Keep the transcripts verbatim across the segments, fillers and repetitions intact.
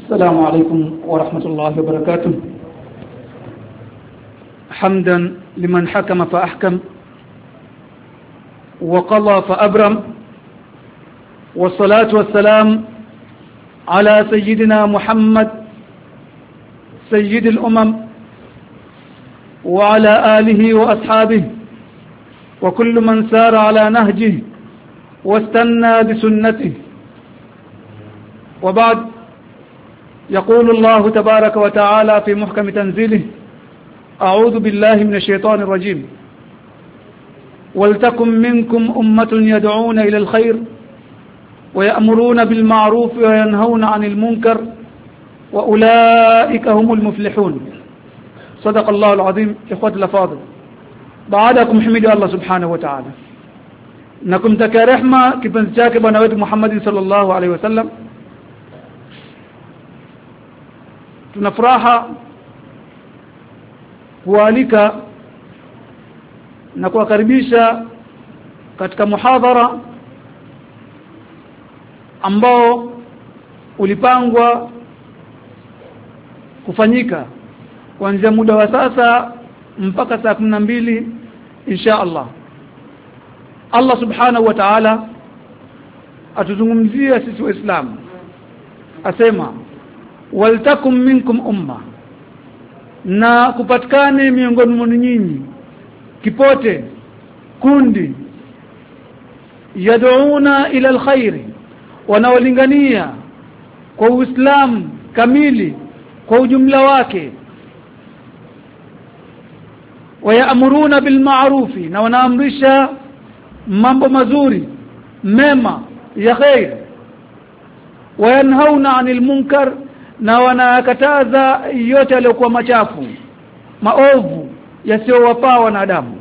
السلام عليكم ورحمة الله وبركاته. حمدا لمن حكم فأحكم وقضى فأبرم، والصلاة والسلام على سيدنا محمد سيد الأمم وعلى آله وأصحابه وكل من سار على نهجه واستنى بسنته. وبعد، يقول الله تبارك وتعالى في محكم تنزيله: أعوذ بالله من الشيطان الرجيم، ولتكن منكم أمة يدعون إلى الخير ويأمرون بالمعروف وينهون عن المنكر وأولئك هم المفلحون. صدق الله العظيم. إخوة الأفاضل، بعدكم حمد الله سبحانه وتعالى، نكم تكرحمة كبن شاك بنوات محمد صلى الله عليه وسلم. tunafuraha kualika na kuwakaribisha katika muhadhara ambao ulipangwa kufanyika kuanzia muda wa sasa mpaka saa kumi na mbili insha Allah. Allah subhanahu wa ta'ala atuzungumzia sisi Waislamu, asema waltakum minkum umma, na kupatikane miongoni mwenu nyinyi kipote, kundi, yad'una ila alkhairi, wanaolingania kwa Uislamu kamili kwa ujumla wake, wayamuruna bil ma'rufi, na wanaamrisha mambo mazuri mema ya khair, wayanhauna 'anil munkar, na wanakataza yote yaliyokuwa machafu maovu yasiyowafaa wanadamu.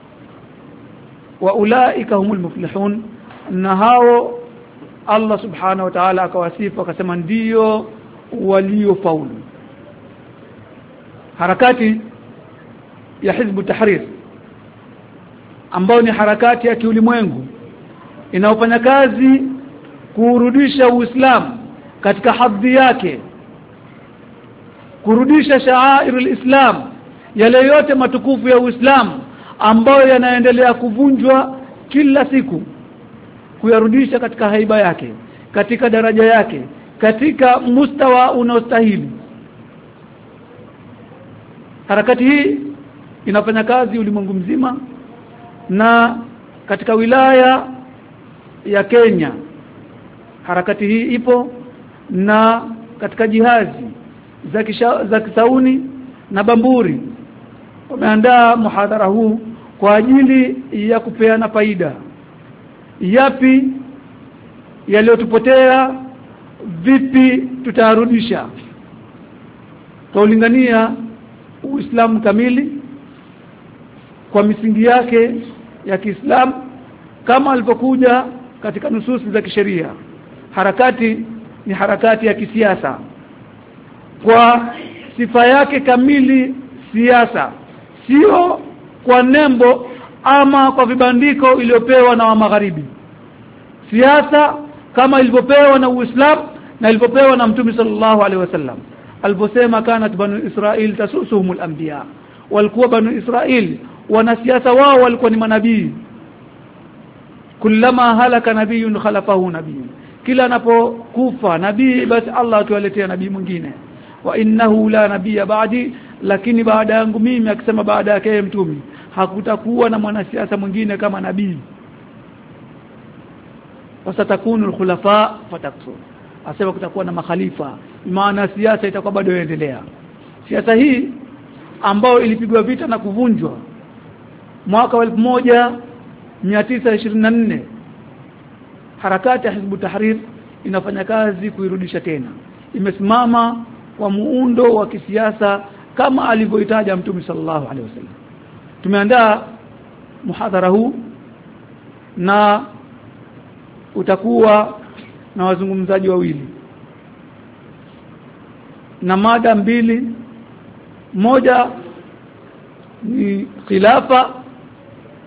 Wa ulaika humul muflihun, na hao Allah subhanahu wa ta'ala akawasifu akasema ndio waliofaulu. Harakati ya Hizb Tahrir ambao ni harakati ya kiulimwengu inayofanya kazi kurudisha Uislamu katika hadhi yake, kurudisha sha'airul Islam, yale yote matukufu ya Uislamu ambayo yanaendelea kuvunjwa kila siku, kuyarudisha katika haiba yake, katika daraja yake, katika mustawa unaostahili. Harakati hii inafanya kazi ulimwengu mzima, na katika wilaya ya Kenya harakati hii ipo, na katika jihazi za kisha, za Kisauni na Bamburi wameandaa muhadhara huu kwa ajili ya kupeana faida. Yapi yaliyotupotea, vipi tutarudisha? Tuulingania Uislamu kamili kwa misingi yake ya Kiislamu kama alipokuja katika nususi za kisheria. Harakati ni harakati ya kisiasa kwa sifa yake kamili siasa, sio kwa nembo ama kwa vibandiko iliyopewa na wa magharibi. Siasa kama ilivyopewa na Uislamu na ilivyopewa na Mtume sallallahu alaihi wasallam aliposema, kanat banu Israil tasusuhumul anbiya, walikuwa banu Israil wanasiasa wao walikuwa ni manabii. Kullama halaka nabiyun khalafahu nabiy, kila anapokufa nabii basi Allah atuwaletea nabii mwingine. Wa innahu la nabiyya ba'di, lakini baada yangu mimi, akisema baada yake mtume, hakutakuwa na mwanasiasa mwingine kama nabii. Wasatakunu alkhulafa fataksur, asema kutakuwa na makhalifa, maana siasa itakuwa bado inaendelea. Siasa hii ambayo ilipigwa vita na kuvunjwa mwaka wa elfu moja mia tisa ishirini na nne, harakati ya Hizb Tahrir inafanya kazi kuirudisha tena. Imesimama kwa muundo wa kisiasa kama alivyoitaja Mtume sallallahu alaihi wasallam. Tumeandaa muhadhara huu na utakuwa na wazungumzaji wawili na mada mbili. Moja ni khilafa,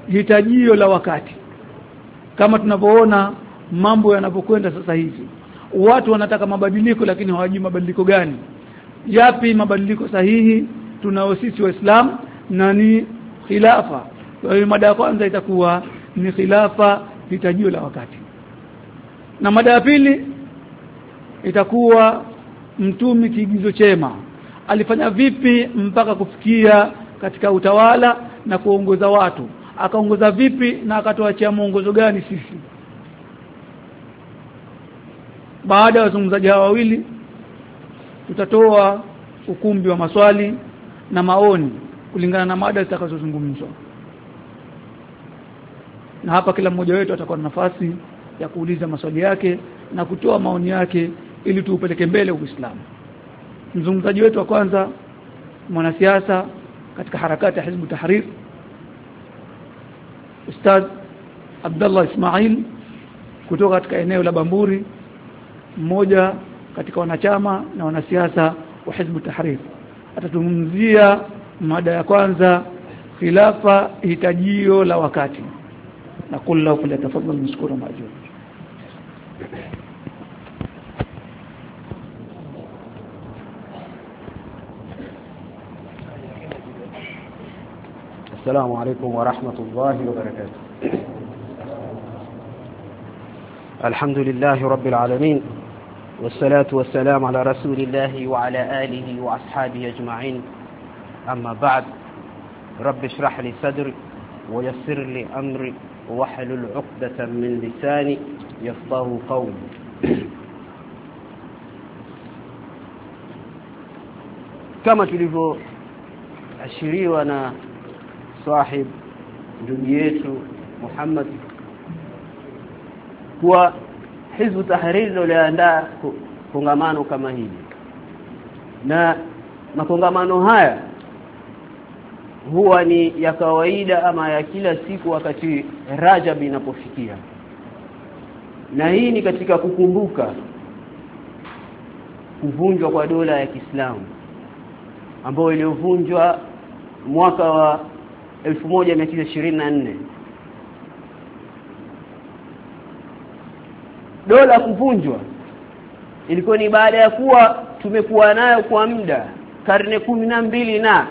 hitajio la wakati, kama tunavyoona mambo yanapokwenda sasa hivi. watu wanataka mabadiliko lakini hawajui mabadiliko gani. Yapi mabadiliko sahihi tunao sisi Waislamu na ni khilafa. Kwa hiyo mada ya kwanza itakuwa ni khilafa hitajio la wakati. Na mada ya pili itakuwa mtume kiigizo chema. Alifanya vipi mpaka kufikia katika utawala na kuongoza watu? Akaongoza vipi na akatuachia mwongozo gani sisi? Baada ya wazungumzaji hawa wawili tutatoa ukumbi wa maswali na maoni kulingana na mada zitakazozungumzwa. Na hapa kila mmoja wetu atakuwa na nafasi ya kuuliza maswali yake na kutoa maoni yake ili tuupeleke mbele Uislamu. Mzungumzaji wetu wa kwanza mwanasiasa katika harakati ya Hizb ut-Tahrir, Ustadh Abdullah Ismail kutoka katika eneo la Bamburi, mmoja katika wanachama na wanasiasa wa Hizb ut-Tahrir. Atazungumzia mada ya kwanza, khilafa hitajio la wakati. Na kullu falyatafadhal mashkura majur. السلام عليكم ورحمة الله وبركاته. الحمد لله رب العالمين، والصلاة والسلام على رسول الله وعلى آله وأصحابه أجمعين. أما بعد، رب اشرح لي صدري ويسر لي أمري واحلل عقدة من لساني يفقهوا قولي. كما تلفو ashiriwa na sahib ndugu yetu Muhammad kwa Hizb ut-Tahrir liliandaa kongamano kama hili, na makongamano haya huwa ni ya kawaida ama ya kila siku wakati Rajab inapofikia, na hii ni katika kukumbuka kuvunjwa kwa dola ya Kiislamu ambayo iliyovunjwa mwaka wa elfu moja mia tisa ishirini na nne. Dola kuvunjwa ilikuwa ni baada ya kuwa tumekuwa nayo kwa muda karne kumi na mbili na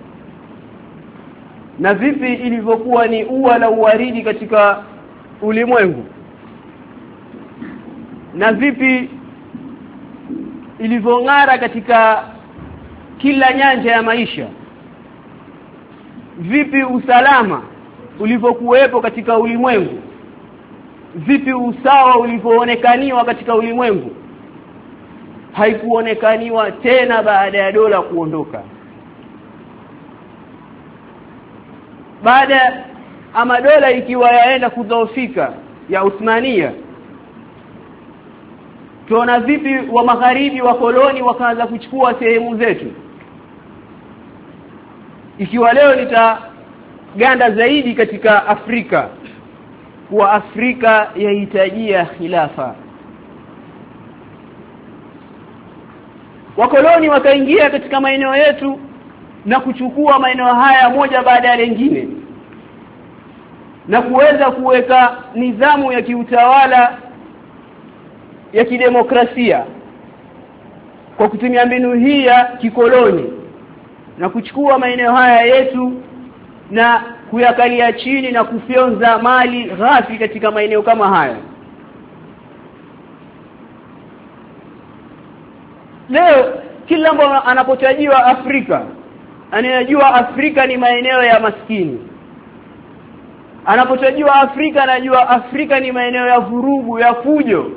na vipi ilivyokuwa ni ua la uwaridi katika ulimwengu, na vipi ilivyong'ara katika kila nyanja ya maisha, vipi usalama ulivyokuwepo katika ulimwengu, vipi usawa ulivyoonekaniwa katika ulimwengu. Haikuonekaniwa tena baada ya dola kuondoka. Baada ama dola ikiwa yaenda kudhoofika ya Uthmania, tuona vipi wa magharibi wa koloni wakaanza kuchukua sehemu zetu. Ikiwa leo nitaganda zaidi katika Afrika, kwa Afrika yahitajia khilafa. Wakoloni wakaingia katika maeneo yetu na kuchukua maeneo haya moja baada ya lingine, na kuweza kuweka nidhamu ya kiutawala ya kidemokrasia kwa kutumia mbinu hii ya kikoloni, na kuchukua maeneo haya yetu na kuyakalia chini na kufyonza mali ghafi katika maeneo kama haya. Leo kila mtu anapotajiwa Afrika anajua Afrika ni maeneo ya maskini. Anapotajiwa Afrika anajua Afrika ni maeneo ya vurugu, ya fujo.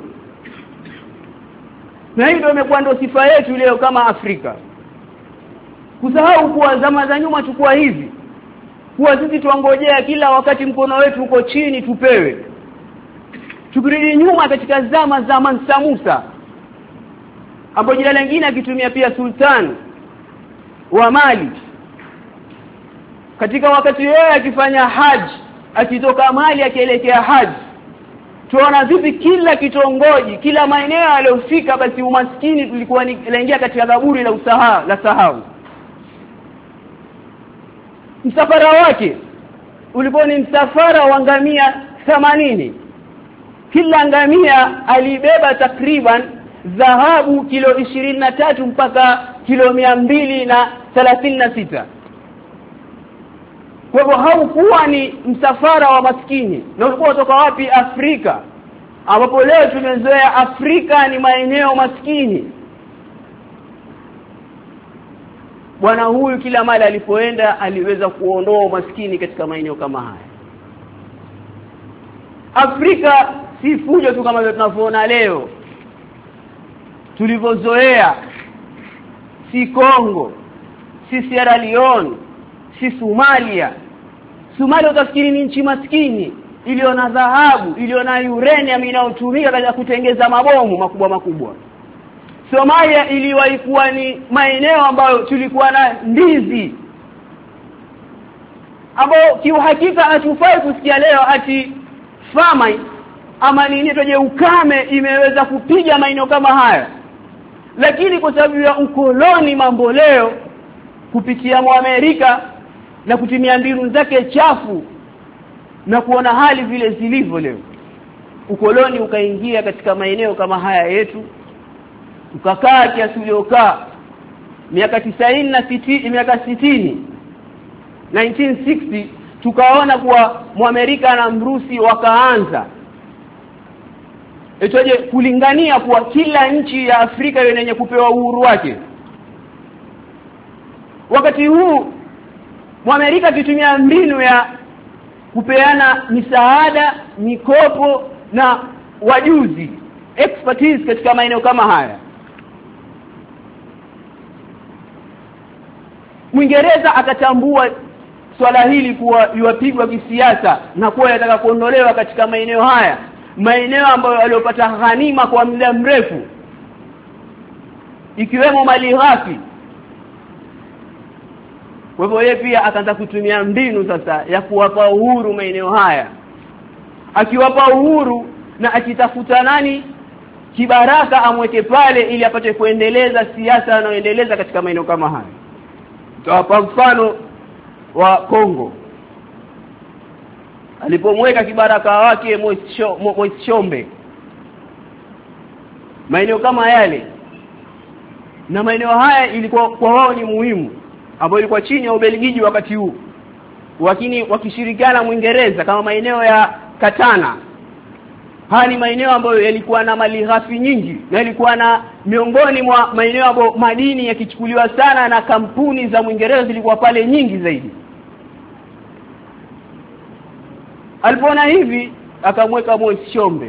Na hii ndio imekuwa ndio sifa yetu leo kama Afrika. Kusahau kuwa zama za nyuma tukua hivi, kuwa sisi tuangojea kila wakati mkono wetu uko chini tupewe. Tukirudi nyuma katika zama za Mansa Musa, ambapo jina lingine akitumia pia sultan wa Mali, katika wakati yeye akifanya haji, akitoka Mali akielekea haji, tuona vipi kila kitongoji, kila maeneo aliyofika basi umaskini tulikuwa ni laingia katika kaburi la usahau la sahau. Msafara wake ulikuwa ni msafara wa ngamia themanini. Kila ngamia alibeba takriban dhahabu kilo ishirini na tatu mpaka kilo mia mbili na thelathini na sita. Kwa hivyo haukuwa ni msafara wa maskini, na ulikuwa kutoka wapi? Afrika, ambapo leo tumezoea Afrika ni maeneo maskini. Bwana huyu kila mali alipoenda aliweza kuondoa maskini katika maeneo kama haya. Afrika si fujo tu kama tunavyoona leo tulivyozoea, si Kongo, si Sierra Leone, si Somalia. Somalia utafikiri ni nchi maskini iliyo na dhahabu, iliyo na uranium inayotumika katika kutengeza mabomu makubwa makubwa. Somalia iliwahi kuwa ni maeneo ambayo tulikuwa na ndizi, ambao kiuhakika hatufai kusikia leo ati famine ama nini toje ukame imeweza kupiga maeneo kama haya. Lakini kwa sababu ya ukoloni mambo leo kupitia Amerika na kutumia mbinu zake chafu na kuona hali vile zilivyo leo, ukoloni ukaingia katika maeneo kama haya yetu, ukakaa kiasi uliokaa miaka tisaini na sitini, miaka sitini nineteen sixty, tukaona kuwa Muamerika na Mrusi wakaanza etoje kulingania kuwa kila nchi ya Afrika yenye kupewa uhuru wake. Wakati huu Muamerika akitumia mbinu ya kupeana misaada, mikopo na wajuzi, expertise katika maeneo kama haya. Mwingereza akatambua swala hili kuwa yuapigwa kisiasa na kuwa yataka kuondolewa katika maeneo haya, maeneo ambayo waliopata ghanima kwa muda mrefu ikiwemo mali ghafi. Kwa hivyo yeye pia akaanza kutumia mbinu sasa ya kuwapa uhuru maeneo haya, akiwapa uhuru na akitafuta nani kibaraka amweke pale ili apate kuendeleza siasa anayoendeleza katika maeneo kama haya. Tutawapa mfano wa Kongo. Alipomweka kibaraka wake Moise Tshombe maeneo kama yale, na maeneo haya ilikuwa kwa wao ni muhimu, ambayo ilikuwa chini ya Ubelgiji wakati huu, lakini wakishirikiana Mwingereza, kama maeneo ya Katana. Haya ni maeneo ambayo yalikuwa na mali ghafi nyingi, na yalikuwa na miongoni mwa maeneo ambayo madini yakichukuliwa sana na kampuni za Mwingereza zilikuwa pale nyingi zaidi. Alipoona hivi akamweka Moise Tshombe,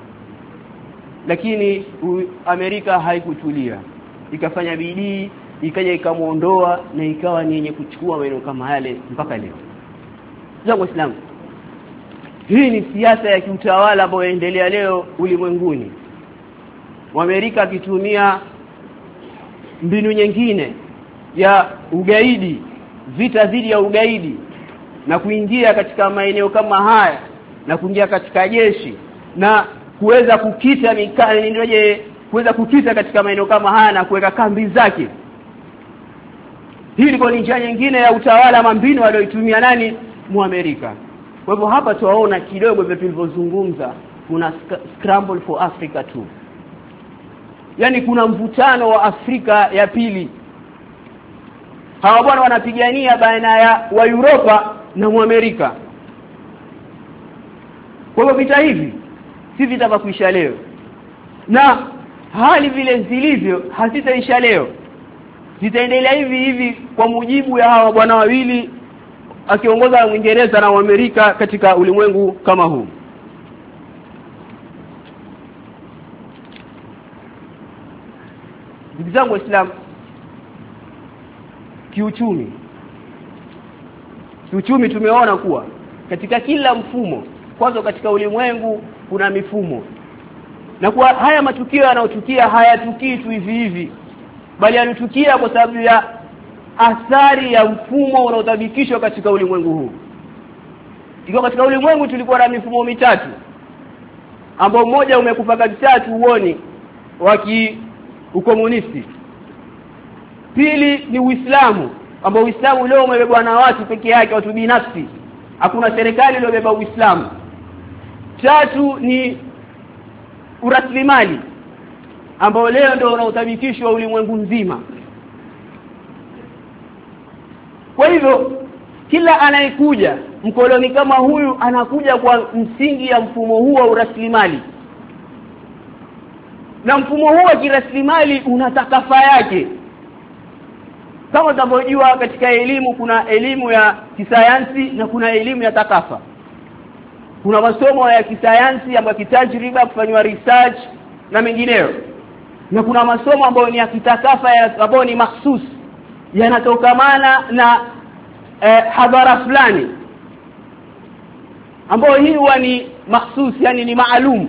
lakini Amerika haikutulia, ikafanya bidii, ikaja ikamuondoa na ikawa ni yenye kuchukua maeneo kama yale mpaka leo. Zangu Waislamu, hii ni siasa ya kiutawala ambayo inaendelea leo ulimwenguni. Amerika akitumia mbinu nyingine ya ugaidi, vita dhidi ya ugaidi, na kuingia katika maeneo kama haya na kuingia katika jeshi na kuweza kukita mikali ndio kuweza kukita katika maeneo kama haya na kuweka kambi zake. Hii ilikuwa ni njia nyingine ya utawala mambinu aliyoitumia nani? Muamerika. Kwa hivyo hapa tuwaona kidogo vile tulivyozungumza, kuna scramble for Africa too. Yaani kuna mvutano wa Afrika ya pili. Hawa bwana wanapigania baina ya wa Europa na Muamerika. Kwa hivyo vita hivi si vita vya kuisha leo, na hali vile zilivyo hazitaisha leo, zitaendelea hivi hivi kwa mujibu ya hawa bwana wawili akiongoza Uingereza na Amerika katika ulimwengu kama huu. Ndugu zangu Waislamu, kiuchumi kiuchumi tumeona kuwa katika kila mfumo, kwanza katika ulimwengu kuna mifumo, na kwa haya matukio yanayotukia hayatukii tu hivi hivi, bali yanatukia kwa sababu ya athari ya mfumo unaotabikishwa katika ulimwengu huu. Iko katika ulimwengu tulikuwa na mifumo mitatu, ambao mmoja umekufa kabisa tuuoni wa ukomunisti. Pili ni Uislamu, ambao Uislamu leo umebebwa na watu peke yake, watu binafsi. Hakuna serikali iliyobeba Uislamu. Tatu ni uraslimali, ambao leo ndio unaotabikishwa ulimwengu mzima. Kwa hivyo kila anayekuja mkoloni kama huyu anakuja kwa msingi ya mfumo huu wa uraslimali, na mfumo huu wa kiraslimali una takafa yake. Kama tunavyojua katika elimu kuna elimu ya kisayansi na kuna elimu ya takafa. Kuna masomo ya kisayansi ambayo kitajriba, kufanywa research na mengineyo, na kuna masomo ambayo ni ya kitakafa ambayo ni mahsus, yanatokamana na eh, hadhara fulani ambayo hii huwa ni mahsus, yani ni maalum.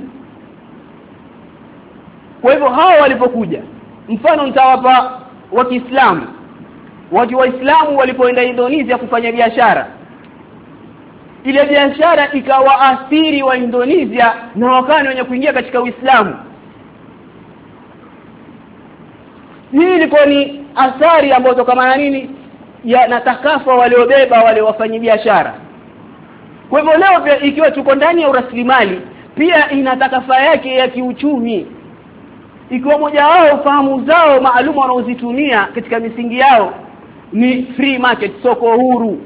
Kwa hivyo hao walipokuja, mfano nitawapa wa Kiislamu. Watu waislamu walipoenda Indonesia kufanya biashara, ile biashara ikawaathiri wa Indonesia na wakani wenye kuingia katika Uislamu. Hii ilikuwa ni athari ambayo kama nini ya natakafa waliobeba wale wafanyi biashara. Kwa hivyo leo pia ikiwa tuko ndani ya uraslimali, pia ina takafa yake ya kiuchumi. Ikiwa moja wao fahamu zao maalum wanaozitumia katika misingi yao ni free market, soko huru,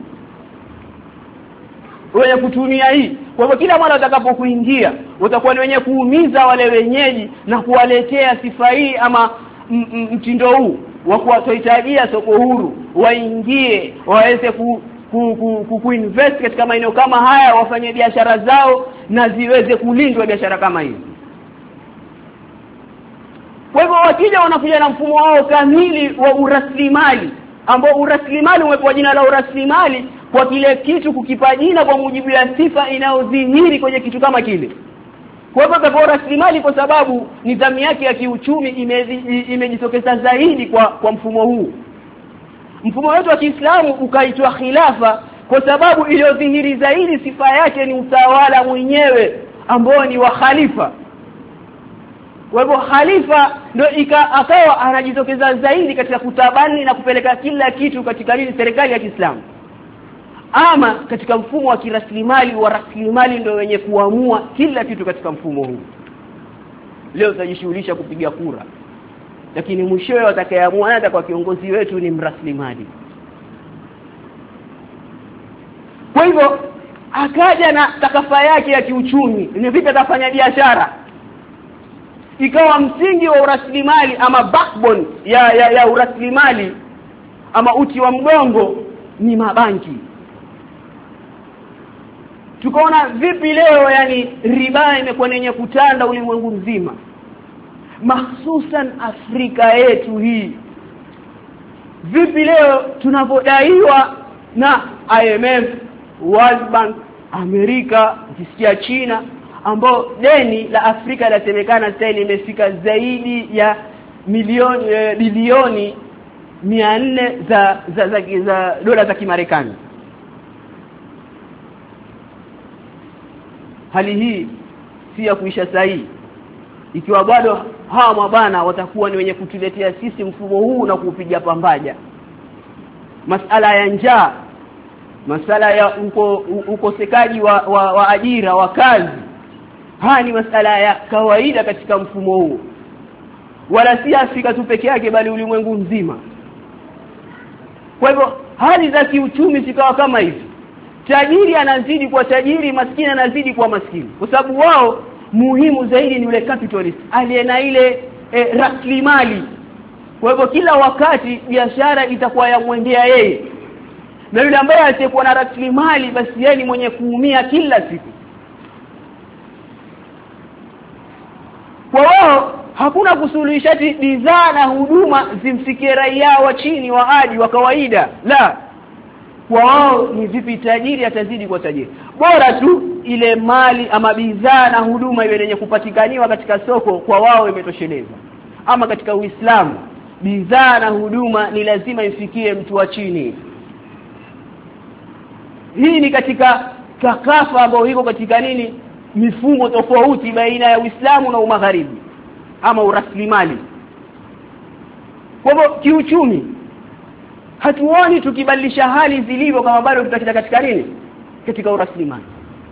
wenye kutumia hii. Kwa hivyo kila mara utakapokuingia utakuwa ni wenye kuumiza wale wenyeji na kuwaletea sifa hii ama mtindo huu wa kuwatoitajia soko huru, waingie waweze ku ku, ku, ku, kuinvest katika maeneo kama haya, wafanye biashara zao na ziweze kulindwa biashara kama hizi. Kwa hivyo wakija wanakuja na mfumo wao kamili wa uraslimali, ambao uraslimali umepewa jina la uraslimali kwa kile kitu kukipa jina kwa mujibu ya sifa inayodhihiri kwenye kitu kama kile. Kwa hivyo kwa uraslimali kwa sababu nidhamu yake ya kiuchumi imejitokeza ime zaidi kwa kwa mfumo huu. Mfumo wetu wa Kiislamu ukaitwa khilafa kwa sababu iliyodhihiri zaidi sifa yake ni utawala mwenyewe ambao ni wa khalifa. Kwa hivyo khalifa ndio akawa anajitokeza zaidi katika kutabani na kupeleka kila kitu katika ile serikali ya Kiislamu. Ama katika mfumo wa kiraslimali, wa rasilimali ndio wenye kuamua kila kitu katika mfumo huu. Leo tutajishughulisha kupiga kura, lakini mwishowe watakayeamua hata kwa kiongozi wetu ni mraslimali. Kwa hivyo akaja na takafa yake ya kiuchumi, ni vipi atafanya biashara. Ikawa msingi wa uraslimali ama backbone ya ya, ya uraslimali ama uti wa mgongo ni mabanki. Tukaona vipi leo yani riba imekuwa yenye kutanda ulimwengu mzima, mahsusan Afrika yetu hii. Vipi leo tunapodaiwa na I M F, World Bank, Amerika, ukisikia China, ambao deni la Afrika lasemekana sasa limefika zaidi ya milioni e, bilioni mia nne za za, za, za dola za Kimarekani. Hali hii si ya kuisha sahihi ikiwa bado hawa mabana watakuwa ni wenye kutuletea sisi mfumo huu na kuupiga pambaja. Masala ya njaa, masala ya uko, ukosekaji wa, wa, wa ajira, wa kazi, haya ni masala ya kawaida katika mfumo huu, wala si Afrika tu peke yake bali ulimwengu mzima. Kwa hivyo hali za kiuchumi zikawa kama hivi, tajiri anazidi kwa tajiri, maskini anazidi kwa maskini, kwa sababu wao muhimu zaidi ni yule capitalist aliye na ile e, rasilimali. Kwa hivyo kila wakati biashara itakuwa ya mwendea yeye, na yule ambaye atakuwa na rasilimali basi yeye ni mwenye kuumia kila siku. Kwa wao hakuna kusuluhisha bidhaa na huduma zimfikie raia wa chini wa aji wa kawaida, la. Kwa wao ni vipi tajiri atazidi kwa tajiri, bora tu ile mali ama bidhaa na huduma iwe yenye kupatikaniwa katika soko, kwa wao imetosheleza. Ama katika Uislamu bidhaa na huduma ni lazima ifikie mtu wa chini. Hii ni katika takafa ambayo iko katika nini mifumo tofauti baina ya Uislamu na Umagharibi ama uraslimali. Kwa hivyo kiuchumi hatuoni tukibadilisha hali zilivyo kama bado tutakita katika nini katika uraslimali.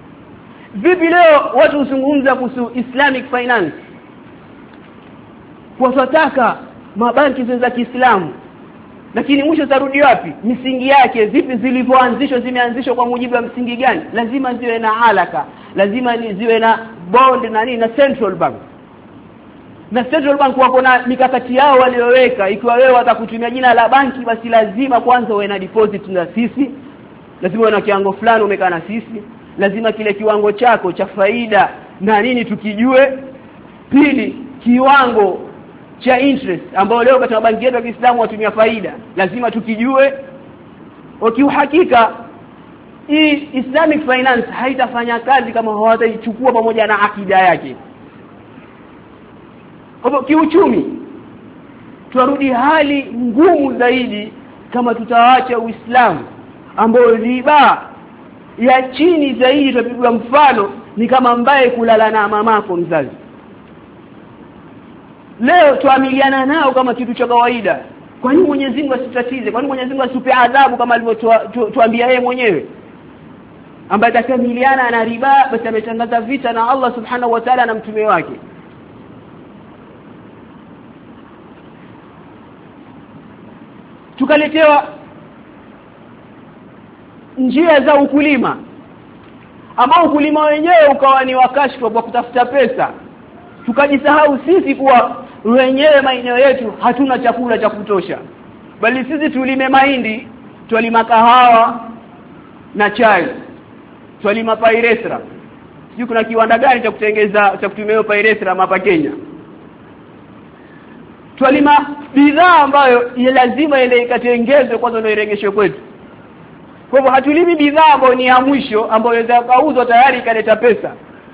Vipi leo watu huzungumza kuhusu Islamic finance? kwa tutaka mabanki za Kiislamu, lakini mwisho tarudi wapi? Misingi yake vipi zilivyoanzishwa, zimeanzishwa kwa mujibu wa msingi gani? Lazima ziwe na alaka, lazima ziwe na bond na nini na central bank. Na central bank wako na mikakati yao walioweka. Ikiwa wewe watakutumia jina la banki, basi lazima kwanza uwe na deposit na sisi, lazima uwe na kiwango fulani umekaa na sisi, lazima kile kiwango chako cha faida na nini tukijue. Pili, kiwango cha interest ambao leo katika banki yetu ya Kiislamu watumia faida, lazima tukijue. Ukiuhakika hii Islamic finance haitafanya kazi kama hawataichukua pamoja na akida yake. Kwa kiuchumi tuarudi hali ngumu zaidi kama tutaacha Uislamu ambao riba ya chini zaidi. Tupigwa mfano ni kama ambaye kulala na mamako mzazi. Leo tuamiliana nao kama kitu cha kawaida. Kwa nini Mwenyezi Mungu asitatize? Kwa nini Mwenyezi Mungu asipe adhabu kama alivyotuambia yeye mwenyewe? Ambaye atakamiliana na riba basi ametangaza vita na Allah Subhanahu wa Ta'ala na mtume wake. Tukaletewa njia za ukulima ambao ukulima wenyewe ukawa ni wakashfa kwa kutafuta pesa. Tukajisahau sisi kuwa wenyewe maeneo yetu hatuna chakula cha kutosha, bali sisi tulime mahindi, tulima kahawa na chai, tulima pairesra. Sio kuna kiwanda gani cha kutengeza cha kutumia pairesra hapa Kenya? Tulima bidhaa ambayo ni lazima ile ikatengezwe kwanza ndio irejeshwe kwetu. Kwa hivyo hatulimi bidhaa ambayo ni ya mwisho ambayo inaweza kauzwa tayari ikaleta pesa.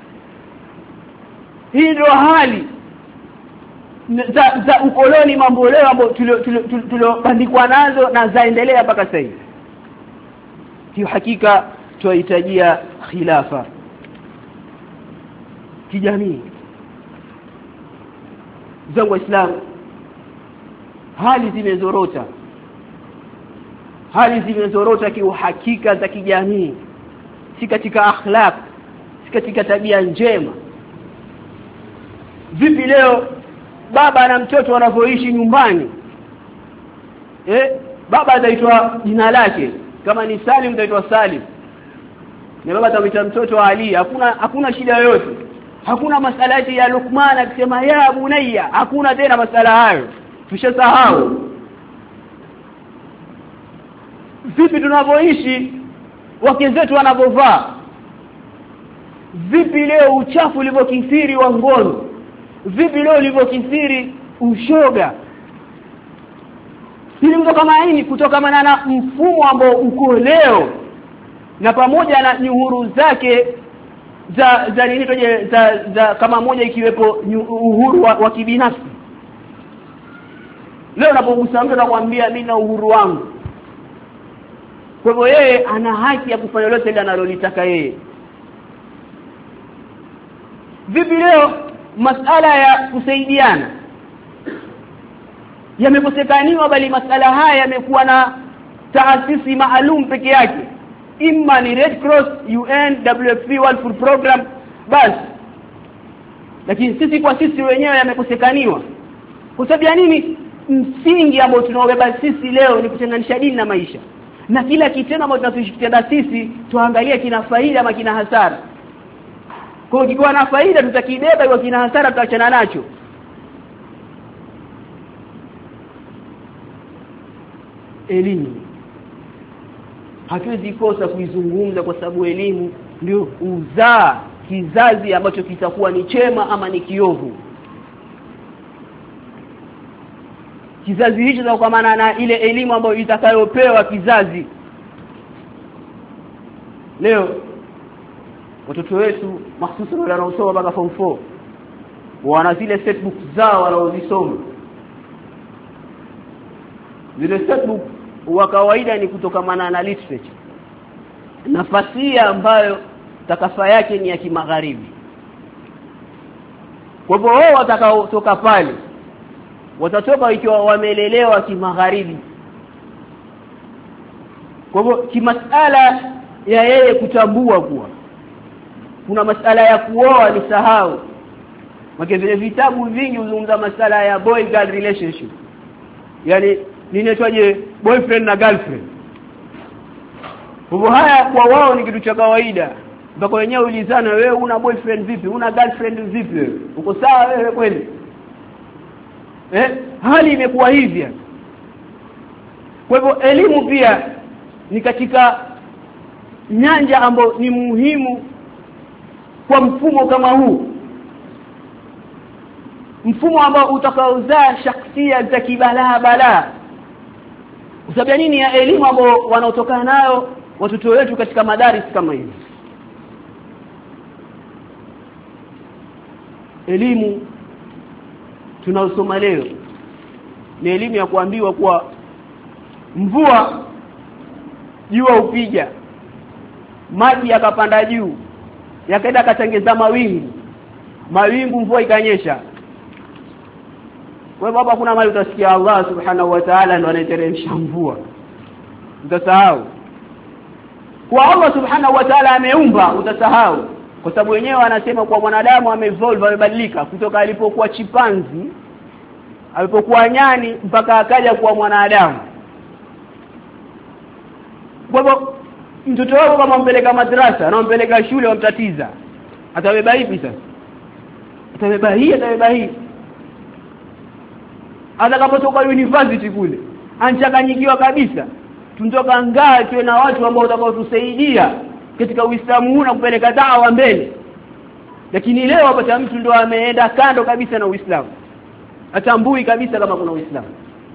Hii ndio hali za, za ukoloni mambo leo ambayo tuliobandikwa nazo na zaendelea mpaka sasa hivi. Hiyo hakika tunahitajia khilafa kijamii. Zangu Waislamu, hali zimezorota. Hali zimezorota kiuhakika za kijamii, si katika akhlaq, si katika tabia njema. Vipi leo baba na mtoto wanavyoishi nyumbani? Eh, baba ataitwa jina lake, kama ni Salim ataitwa Salim, na baba atamwita mtoto Ali. Hakuna hakuna shida yoyote. Hakuna masala ya Luqman akisema ya bunayya, hakuna tena masala hayo, tushasahau. Vipi tunavyoishi, wake zetu wanavovaa? Vipi leo uchafu ulivyokithiri wa ngono? Vipi leo ulivyokithiri ushoga? Hili mtu kama hili kutokana na mfumo ambao uko leo na pamoja na nyuhuru zake za za nini toje za, za kama moja ikiwepo uhuru wa, wa kibinafsi. Leo unapogusa mtu anakuambia mimi na uhuru wangu. Kwa hivyo yeye ana haki ya kufanya lolote ile analolitaka yeye. Vipi leo masala ya kusaidiana yamekosekaniwa, bali masala haya yamekuwa na taasisi maalum peke yake, imma ni Red Cross, U N, W F P, World Food Program basi. Lakini sisi kwa sisi wenyewe yamekosekaniwa. Kwa sababu ya nini? Msingi ambao tunaobeba sisi leo ni kutenganisha dini na maisha. Na kila kitendo ambacho tunachokitenda sisi tuangalie kina faida ama kina hasara. Kwa hiyo kikiwa na faida tutakibeba, ikiwa kina hasara tutaachana nacho. Elimu hatuwezi kosa kuizungumza, kwa sababu elimu ndio uzaa kizazi ambacho kitakuwa ni chema ama ni kiovu. Kizazi hicho kwa maana na ile elimu ambayo itakayopewa kizazi. Leo watoto wetu mahsusi wanaosoma mpaka form four wana zile setbook zao wanaozisoma. Zile setbook wa kawaida ni kutokamana na literature, nafasi ambayo takafa yake ni ya kimagharibi. Kwa hivyo wao watakaotoka pale watatoka ikiwa wamelelewa kimagharibi. Kwa hivyo kimasala ya yeye kutambua kuwa kuna masala ya kuoa ni sahau, Maana vile vitabu vingi huzungumza masala ya boy girl relationship. Yaani ninaitwaje boyfriend na girlfriend. Hivyo haya kwa wao ni kitu cha kawaida. Mpaka wenyewe ulizana wewe una boyfriend vipi? Una girlfriend vipi wewe? Uko sawa wewe kweli? Eh? Hali imekuwa hivi. Kwa hivyo elimu pia ni katika nyanja ambayo ni muhimu kwa mfumo kama huu. Mfumo ambao utakaozaa shakhsia za kibalaa balaa. Sababu nini ya elimu ambao wanaotokana nayo watoto wetu katika madaris kama hivi? Elimu tunaosoma leo ni elimu ya kuambiwa kuwa mvua jua upiga, maji yakapanda juu, yakaenda katengeza mawingu, mawingu mvua ikanyesha. Kwa hivyo hapa kuna mali utasikia Allah subhanahu wa ta'ala ndo anaiteremsha mvua. Utasahau. Kwa Allah subhanahu wa ta'ala ameumba, utasahau. Kwa sababu wenyewe anasema kwa mwanadamu amevolve, amebadilika kutoka alipokuwa chipanzi, alipokuwa nyani mpaka akaja kuwa mwanadamu. Kwa hivyo mtoto wako kama umpeleka madrasa na umpeleka shule wamtatiza, atabeba hivi sasa? Atabeba hii, atabeba hii. Atakapotoka university kule anachanganyikiwa kabisa. Tunatoka ngaa tuwe na watu ambao watakaotusaidia katika Uislamu huu na kupeleka dawa mbele. Lakini leo hapa mtu ndo ameenda kando kabisa na Uislamu. Atambui kabisa kama kuna Uislamu.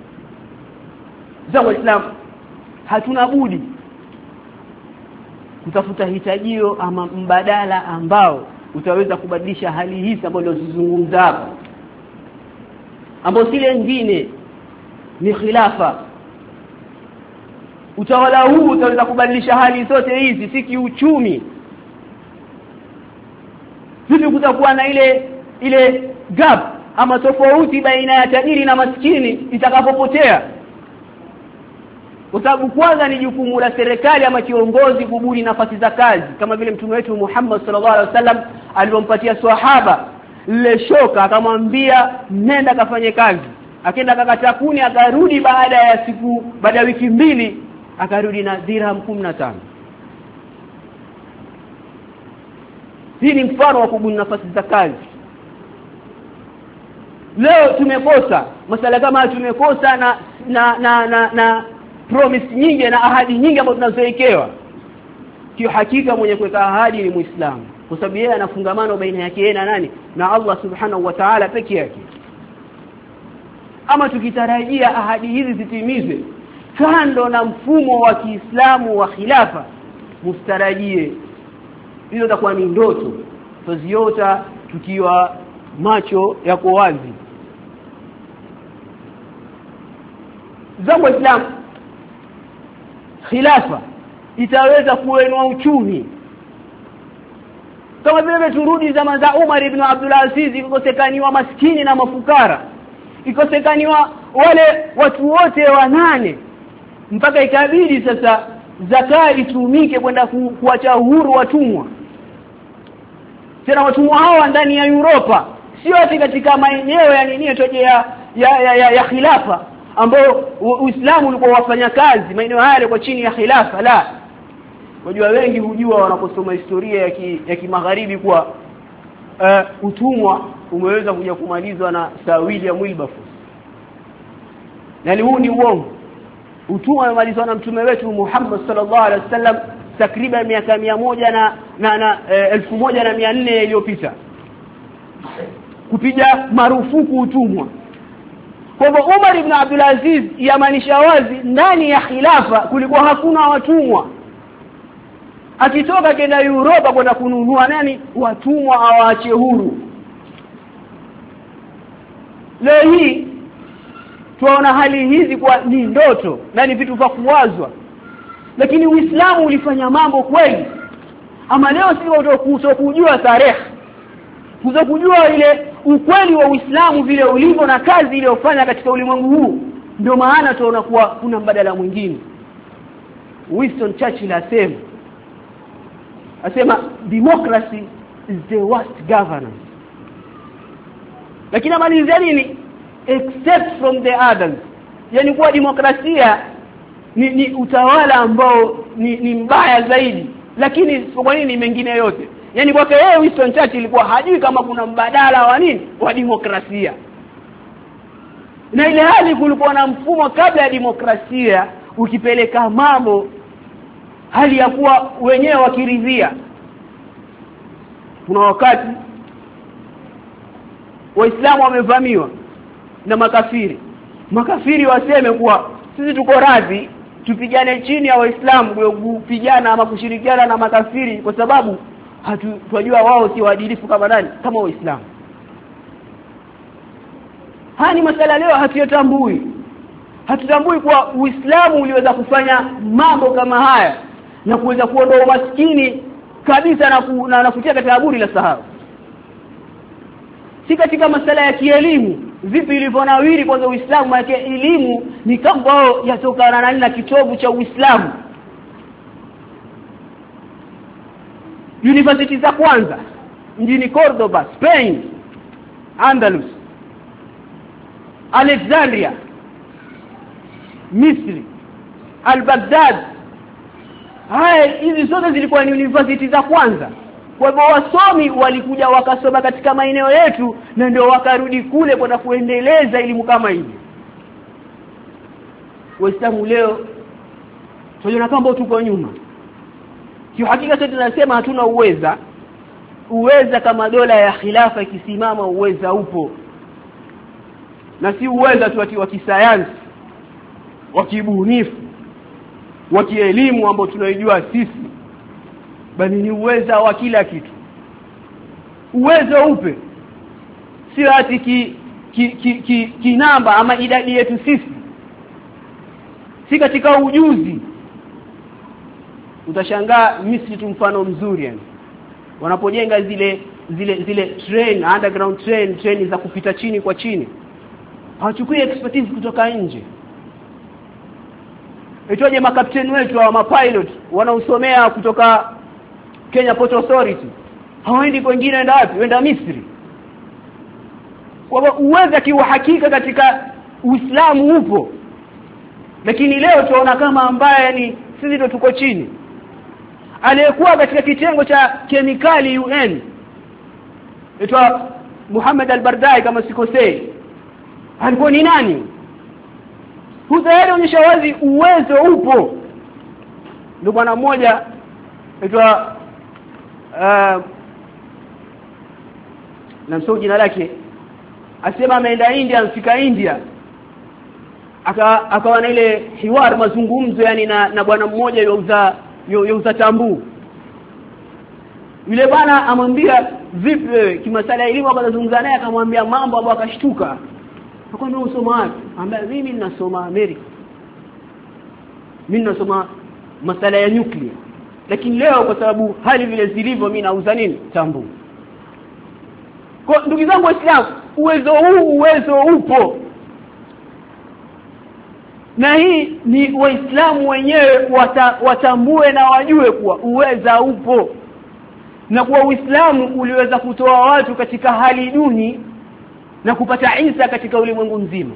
Za Uislamu hatuna budi kutafuta hitajio ama mbadala ambao utaweza kubadilisha hali hizi ambazo tunazungumza hapa. Ambao sile nyingine ni khilafa. Utawala huu utaweza kubadilisha hali zote hizi, si kiuchumi. Vipi kutakuwa na ile ile gap ama tofauti baina ya tajiri na maskini itakapopotea? Kwa sababu kwanza ni jukumu la serikali ama kiongozi kubuni nafasi za kazi, kama vile mtume wetu Muhammad sallallahu alaihi wasallam alipompatia swahaba lile shoka akamwambia nenda kafanye kazi. Akaenda akakata kuni, akarudi baada ya siku baada ya wiki mbili akarudi na dirham kumi na tano. Hii ni mfano wa kubuni nafasi za kazi. Leo tumekosa masala kama tumekosa na na na na, na promise nyingi na ahadi nyingi ambazo tunazowekewa. Kwa hakika mwenye kuweka ahadi ni Muislamu, kwa sababu yeye anafungamano baina yake yeye na nani? Na Allah subhanahu wa ta'ala peke yake. Ama tukitarajia ahadi hizi zitimizwe kando na mfumo wa Kiislamu wa khilafa, mustarajie hizo zitakuwa ni ndoto tuziota tukiwa macho yako wazi. Zangu Islam, khilafa itaweza kuinua uchumi. Kama vile turudi zama za Umar ibn Abdul Aziz, ikosekaniwa maskini na mafukara, ikosekaniwa wale watu wote wanane, mpaka ikabidi sasa zakati itumike kwenda ku, kuacha uhuru watumwa. Tena watumwa hawa ndani ya Europa, sio ati katika maeneo ya nini toje ya ya, ya, ya, ya khilafa ambao Uislamu ulikuwa wafanya kazi maeneo haya yalikuwa chini ya khilafa. La, wajua wengi hujua wanaposoma historia ya ki, ya kimagharibi kwa uh, utumwa umeweza kuja kumalizwa na Sir William Wilberforce. Na huu ni uongo. Utumwa umemalizwa na mtume wetu Muhammad sallallahu alaihi wasallam takriban miaka mia moja na na, na e, elfu moja na mia nne iliyopita, kupiga marufuku utumwa. Kwa hivyo Umar ibn Abdul Aziz yamaanisha wazi ndani ya khilafa kulikuwa hakuna watumwa. Akitoka kenda Europa kwenda kununua nani watumwa awaache huru. Leo hii tunaona hali hizi kwa ni ndoto na ni vitu vya kuwazwa, lakini Uislamu ulifanya mambo kweli. Ama leo sisi kujua tarehe, kujua ile ukweli wa Uislamu vile ulivyo na kazi iliyofanya katika ulimwengu huu, ndio maana tunaona kuwa kuna mbadala mwingine. Winston Churchill asema asema democracy is the worst governance. lakini amalizia nini except from the others, yani kuwa demokrasia ni, ni utawala ambao ni, ni mbaya zaidi, lakini kwa nini mengine yote, yani kwake yeye Winston Churchill ilikuwa hajui kama kuna mbadala wa nini wa demokrasia, na ile hali kulikuwa na mfumo kabla ya demokrasia ukipeleka mambo hali ya kuwa wenyewe wakiridhia. Kuna wakati Waislamu wamevamiwa na makafiri, makafiri waseme kuwa sisi tuko radhi tupigane chini ya Waislamu kupigana ama kushirikiana na makafiri kwa sababu hatujua wao si waadilifu kama nani kama Waislamu. Haya ni masala leo hatuyatambui. Hatutambui kuwa Uislamu uliweza kufanya mambo kama haya na kuweza kuondoa umaskini kabisa na, ku, na, na kutia katika kaburi la sahaba. Si katika masala ya kielimu vipi ilivyonawiri kwanza Uislamu, maana elimu ni kama yatokana na na kitovu cha Uislamu. University za kwanza mjini Cordoba, Spain, Andalus, Alexandria, Misri, Al-Baghdad. Haya hizi zote zilikuwa ni university za kwanza. Kwa hivyo wasomi walikuja wakasoma katika maeneo yetu na ndio wakarudi kule kwenda kuendeleza elimu kama hivi. Waislamu leo tunaona kama tuko nyuma. Kiuhakika sisi tunasema hatuna uweza. Uweza kama dola ya khilafa ikisimama uweza upo. Na si uweza tu wa kisayansi, wa kibunifu, wa kielimu ambao tunaijua sisi, bali ni uweza wa kila kitu. Uwezo upe sio ati ki ki, ki, ki, ki namba ama idadi yetu sisi, si katika ujuzi. Utashangaa Misri tu mfano mzuri, yani wanapojenga zile zile zile train, underground train, train za kupita chini kwa chini, hawachukui expertise kutoka nje. Itoje makapteni wetu au mapilot wanaosomea kutoka Kenya Port Authority, hawaendi kwingine, enda wapi? Wenda Misri. Kwa uweza kiuhakika katika Uislamu upo, lakini leo tunaona kama ambaye ni sisi ndio tuko chini. Aliyekuwa katika kitengo cha kemikali U N aitwa Muhammad al-Bardai kama sikosei, alikuwa ni nani? Hutayari onyesha wazi uwezo upo. Ndio bwana mmoja aitwa uh, na msao jina lake, asema ameenda India, amfika India aka akawa na ile hiwar mazungumzo yani na, na bwana mmoja yauza yauza tambu. Yule bwana amwambia vipi kimasala ya elimu, akazungumza naye akamwambia mambo ambayo akashtuka. Akamwambia unasoma wapi? Ambaye mimi ninasoma Amerika, mimi ninasoma masala ya nuclear, lakini leo kwa sababu hali vile zilivyo mimi nauza nini tambu. Kwa ndugu zangu Waislamu, uwezo huu uwezo upo, na hii ni Waislamu wenyewe wata, watambue na wajue kuwa uweza upo, na kuwa Uislamu uliweza kutoa watu katika hali duni na kupata Isa katika ulimwengu mzima.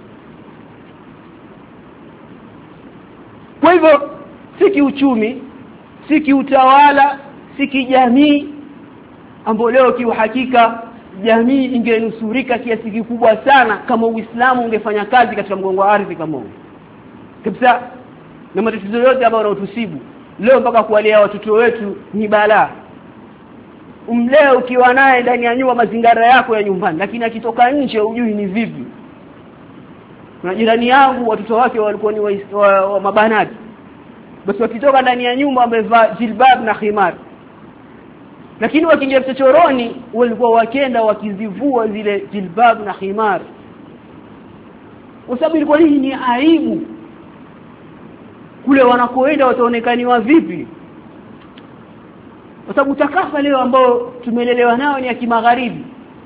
Kwa hivyo si kiuchumi, si kiutawala, si kijamii ambao leo kiuhakika jamii ingenusurika kiasi kikubwa sana kama Uislamu ungefanya kazi katika mgongo wa ardhi kama huu. Kabisa na matatizo yote ambayo yanatusibu leo mpaka kuwalea watoto wetu ni balaa. Umleo ukiwa naye ndani ya nyumba mazingara yako ya nyumbani, lakini akitoka nje hujui ni vipi. Kuna jirani yangu watoto wake walikuwa ni wa, wa, wa mabanati, basi wakitoka ndani ya nyumba wamevaa jilbab na khimar, lakini wakiingia chochoroni walikuwa wakenda wakizivua zile jilbab na khimar, kwa sababu ilikuwa hii ni aibu. Kule wanakoenda wataonekaniwa vipi? Kwa sababu takafa leo ambao tumelelewa nao ni ya kimagharibi,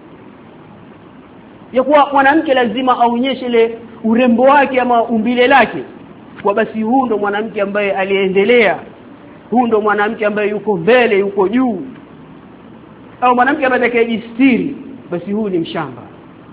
ya kuwa mwanamke lazima aonyeshe ile urembo wake ama umbile lake, kwa basi huu ndo mwanamke ambaye aliendelea, huu ndo mwanamke ambaye yuko mbele, yuko juu. Au mwanamke ambaye atakayejistiri, basi huu ni mshamba.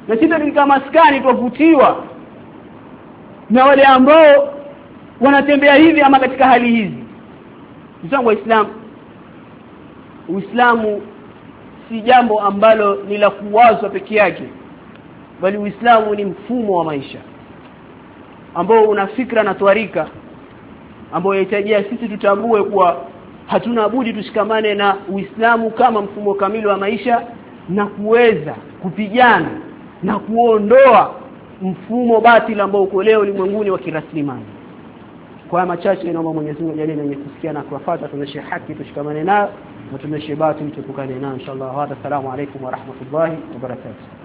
na sisi katika maskani tuvutiwa na wale ambao wanatembea hivi ama katika hali hizi. Mzangu wa Islam, Uislamu si jambo ambalo ni la kuwazwa peke yake, bali Uislamu ni mfumo wa maisha ambao una fikra na twarika ambao yahitajia sisi tutambue kuwa hatuna budi tushikamane na Uislamu kama mfumo kamili wa maisha na kuweza kupigana na kuondoa mfumo batili ambao uko leo ulimwenguni wa kiraslimani. Kwa machache naomba Mwenyezi Mungu ajalie na kusikia na kufuata, tuneshe haki tushikamane nayo na tuneshe batili tupukane nayo inshallah. Wa assalamu alaykum wa rahmatullahi wa barakatuh.